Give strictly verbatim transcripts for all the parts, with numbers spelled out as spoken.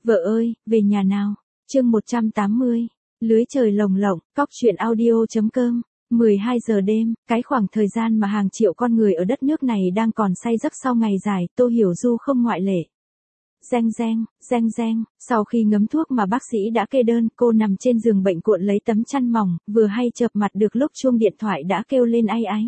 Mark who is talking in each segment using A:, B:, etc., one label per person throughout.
A: Vợ ơi, về nhà nào. Chương một trăm tám mươi. Lưới trời lồng lộng, cóc truyện audio.com. mười hai giờ đêm, cái khoảng thời gian mà hàng triệu con người ở đất nước này đang còn say giấc sau ngày dài, Tô Hiểu Du không ngoại lệ. Reng reng, reng reng, sau khi ngấm thuốc mà bác sĩ đã kê đơn, cô nằm trên giường bệnh cuộn lấy tấm chăn mỏng, vừa hay chợp mặt được lúc chuông điện thoại đã kêu lên áy áy.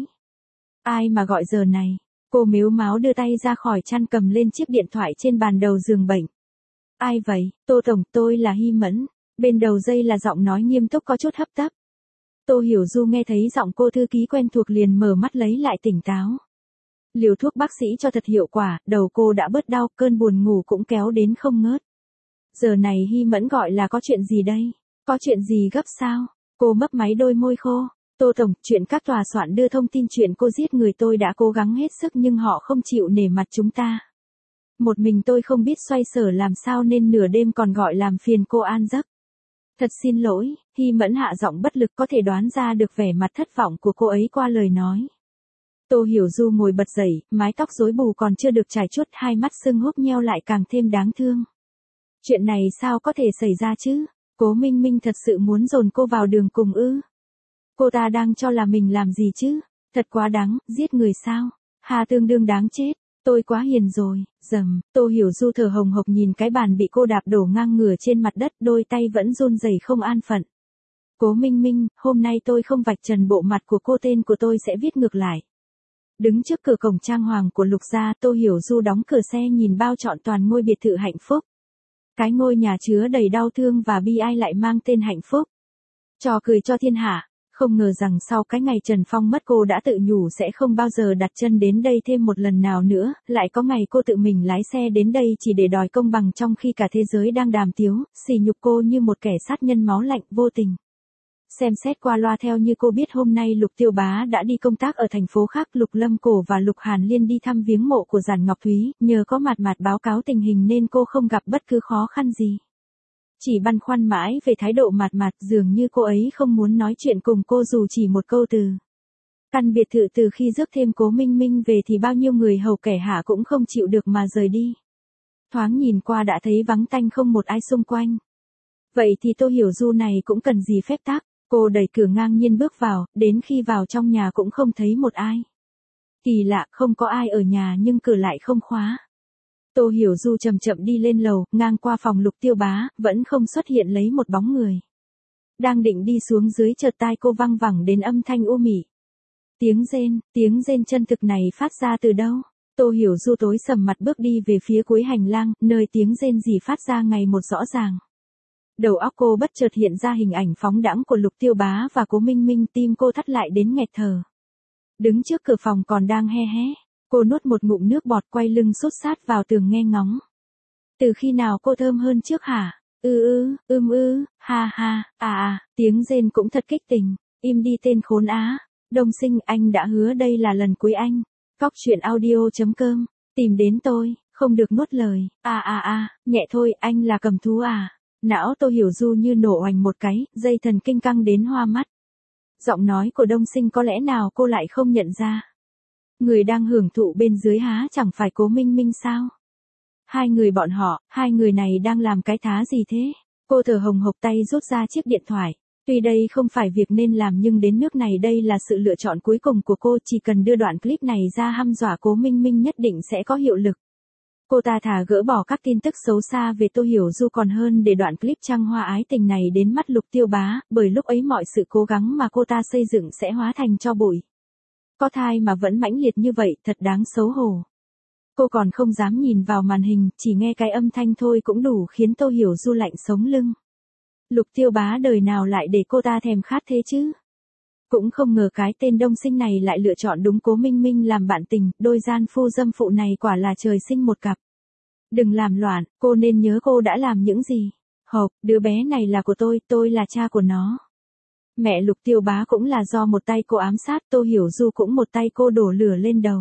A: Ai mà gọi giờ này? Cô mếu máo đưa tay ra khỏi chăn cầm lên chiếc điện thoại trên bàn đầu giường bệnh. Ai vậy? Tô Tổng, tôi là Hy Mẫn. Bên đầu dây là giọng nói nghiêm túc có chút hấp tấp. Tô Hiểu Du nghe thấy giọng cô thư ký quen thuộc liền mở mắt lấy lại tỉnh táo. Liều thuốc bác sĩ cho thật hiệu quả, đầu cô đã bớt đau, cơn buồn ngủ cũng kéo đến không ngớt. Giờ này Hy Mẫn gọi là có chuyện gì đây? Có chuyện gì gấp sao? Cô mấp máy đôi môi khô. Tô Tổng, chuyện các tòa soạn đưa thông tin chuyện cô giết người tôi đã cố gắng hết sức nhưng họ không chịu nể mặt chúng ta. Một mình tôi không biết xoay sở làm sao nên nửa đêm còn gọi làm phiền cô an giấc. Thật xin lỗi, Hy Mẫn hạ giọng bất lực có thể đoán ra được vẻ mặt thất vọng của cô ấy qua lời nói. Tô Hiểu Du ngồi bật dậy, mái tóc rối bù còn chưa được chải chuốt, hai mắt sưng húp nheo lại càng thêm đáng thương. Chuyện này sao có thể xảy ra chứ? Cố Minh Minh thật sự muốn dồn cô vào đường cùng ư? Cô ta đang cho là mình làm gì chứ? Thật quá đáng, giết người sao? Hà tương đương đáng chết. Tôi quá hiền rồi, dầm, Tô Hiểu Du thở hồng hộc nhìn cái bàn bị cô đạp đổ ngang ngửa trên mặt đất, đôi tay vẫn run rẩy không an phận. Cố Minh Minh, hôm nay tôi không vạch trần bộ mặt của cô, tên của tôi sẽ viết ngược lại. Đứng trước cửa cổng trang hoàng của Lục gia, Tô Hiểu Du đóng cửa xe nhìn bao trọn toàn ngôi biệt thự hạnh phúc. Cái ngôi nhà chứa đầy đau thương và bi ai lại mang tên hạnh phúc. Trò cười cho thiên hạ. Không ngờ rằng sau cái ngày Trần Phong mất cô đã tự nhủ sẽ không bao giờ đặt chân đến đây thêm một lần nào nữa, lại có ngày cô tự mình lái xe đến đây chỉ để đòi công bằng trong khi cả thế giới đang đàm tiếu, sỉ nhục cô như một kẻ sát nhân máu lạnh vô tình. Xem xét qua loa theo như cô biết hôm nay Lục Tiêu Bá đã đi công tác ở thành phố khác, Lục Lâm Cổ và Lục Hàn Liên đi thăm viếng mộ của Giản Ngọc Thúy, nhờ có Mạt Mạt báo cáo tình hình nên cô không gặp bất cứ khó khăn gì. Chỉ băn khoăn mãi về thái độ Mạt Mạt, dường như cô ấy không muốn nói chuyện cùng cô dù chỉ một câu từ. Căn biệt thự từ khi rước thêm Cố Minh Minh về thì bao nhiêu người hầu kẻ hạ cũng không chịu được mà rời đi. Thoáng nhìn qua đã thấy vắng tanh không một ai xung quanh. Vậy thì Tô Hiểu Du này cũng cần gì phép tắc, cô đẩy cửa ngang nhiên bước vào, đến khi vào trong nhà cũng không thấy một ai. Kỳ lạ, không có ai ở nhà nhưng cửa lại không khóa. Tô Hiểu Du chậm chậm đi lên lầu, ngang qua phòng Lục Tiêu Bá, vẫn không xuất hiện lấy một bóng người. Đang định đi xuống dưới chợt tai cô văng vẳng đến âm thanh u mị. Tiếng rên, tiếng rên chân thực này phát ra từ đâu? Tô Hiểu Du tối sầm mặt bước đi về phía cuối hành lang, nơi tiếng rên rỉ phát ra ngày một rõ ràng. Đầu óc cô bất chợt hiện ra hình ảnh phóng đãng của Lục Tiêu Bá và Cố Minh Minh, tim cô thắt lại đến nghẹt thở. Đứng trước cửa phòng còn đang he hé. Cô nuốt một ngụm nước bọt, quay lưng sốt sát vào tường nghe ngóng. Từ khi nào cô thơm hơn trước hả? Ư ư, ưm ư, ha ha, à à, tiếng rên cũng thật kích tình. Im đi tên khốn á. Đông Sinh, anh đã hứa đây là lần cuối anh. Cóc truyện audio.com. Tìm đến tôi, không được nuốt lời. À à à, nhẹ thôi, anh là cầm thú à? Não Tô Hiểu Du như nổ oành một cái, dây thần kinh căng đến hoa mắt. Giọng nói của Đông Sinh có lẽ nào cô lại không nhận ra? Người đang hưởng thụ bên dưới há chẳng phải Cố Minh Minh sao? Hai người bọn họ, hai người này đang làm cái thá gì thế? Cô thở hồng hộc tay rút ra chiếc điện thoại. Tuy đây không phải việc nên làm nhưng đến nước này đây là sự lựa chọn cuối cùng của cô, chỉ cần đưa đoạn clip này ra hăm dọa Cố Minh Minh nhất định sẽ có hiệu lực. Cô ta thà gỡ bỏ các tin tức xấu xa về Tô Hiểu Du còn hơn để đoạn clip trăng hoa ái tình này đến mắt Lục Tiêu Bá, bởi lúc ấy mọi sự cố gắng mà cô ta xây dựng sẽ hóa thành tro bụi. Có thai mà vẫn mãnh liệt như vậy, thật đáng xấu hổ. Cô còn không dám nhìn vào màn hình, chỉ nghe cái âm thanh thôi cũng đủ khiến Tô Hiểu Du lạnh sống lưng. Lục Tiêu Bá đời nào lại để cô ta thèm khát thế chứ? Cũng không ngờ cái tên Đông Sinh này lại lựa chọn đúng Cố Minh Minh làm bạn tình, đôi gian phu dâm phụ này quả là trời sinh một cặp. Đừng làm loạn, cô nên nhớ cô đã làm những gì. Hộp, đứa bé này là của tôi, tôi là cha của nó. Mẹ Lục Tiêu Bá cũng là do một tay cô ám sát, Tô Hiểu Du cũng một tay cô đổ lửa lên đầu.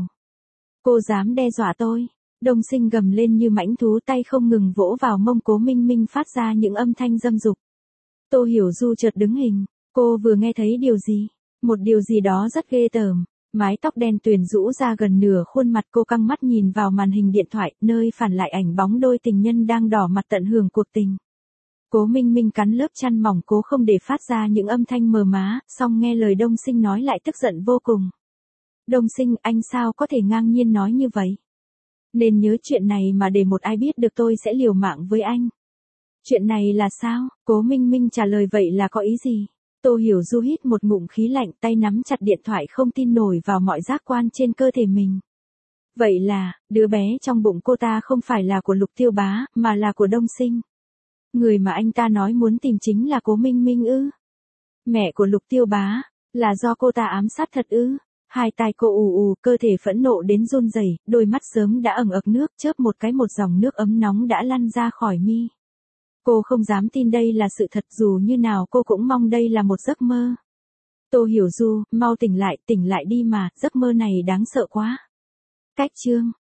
A: Cô dám đe dọa tôi. Đông Sinh gầm lên như mãnh thú, tay không ngừng vỗ vào mông Cố Minh Minh phát ra những âm thanh dâm dục. Tô Hiểu Du chợt đứng hình, cô vừa nghe thấy điều gì? Một điều gì đó rất ghê tởm. Mái tóc đen tuyền rũ ra gần nửa khuôn mặt, cô căng mắt nhìn vào màn hình điện thoại, nơi phản lại ảnh bóng đôi tình nhân đang đỏ mặt tận hưởng cuộc tình. Cố Minh Minh cắn lớp chăn mỏng cố không để phát ra những âm thanh mờ má, song nghe lời Đông Sinh nói lại tức giận vô cùng. Đông Sinh, anh sao có thể ngang nhiên nói như vậy? Nên nhớ chuyện này mà để một ai biết được tôi sẽ liều mạng với anh. Chuyện này là sao? Cố Minh Minh trả lời vậy là có ý gì? Tô Hiểu Du hít một ngụm khí lạnh, tay nắm chặt điện thoại không tin nổi vào mọi giác quan trên cơ thể mình. Vậy là, đứa bé trong bụng cô ta không phải là của Lục Tiêu Bá, mà là của Đông Sinh. Người mà anh ta nói muốn tìm chính là Cố Minh Minh ư? Mẹ của Lục Tiêu Bá, là do cô ta ám sát thật ư? Hai tai cô ù ù, cơ thể phẫn nộ đến run rẩy, đôi mắt sớm đã ẩn ực nước, chớp một cái một dòng nước ấm nóng đã lăn ra khỏi mi. Cô không dám tin đây là sự thật, dù như nào cô cũng mong đây là một giấc mơ. Tô Hiểu Du, mau tỉnh lại, tỉnh lại đi mà, giấc mơ này đáng sợ quá. Cách chương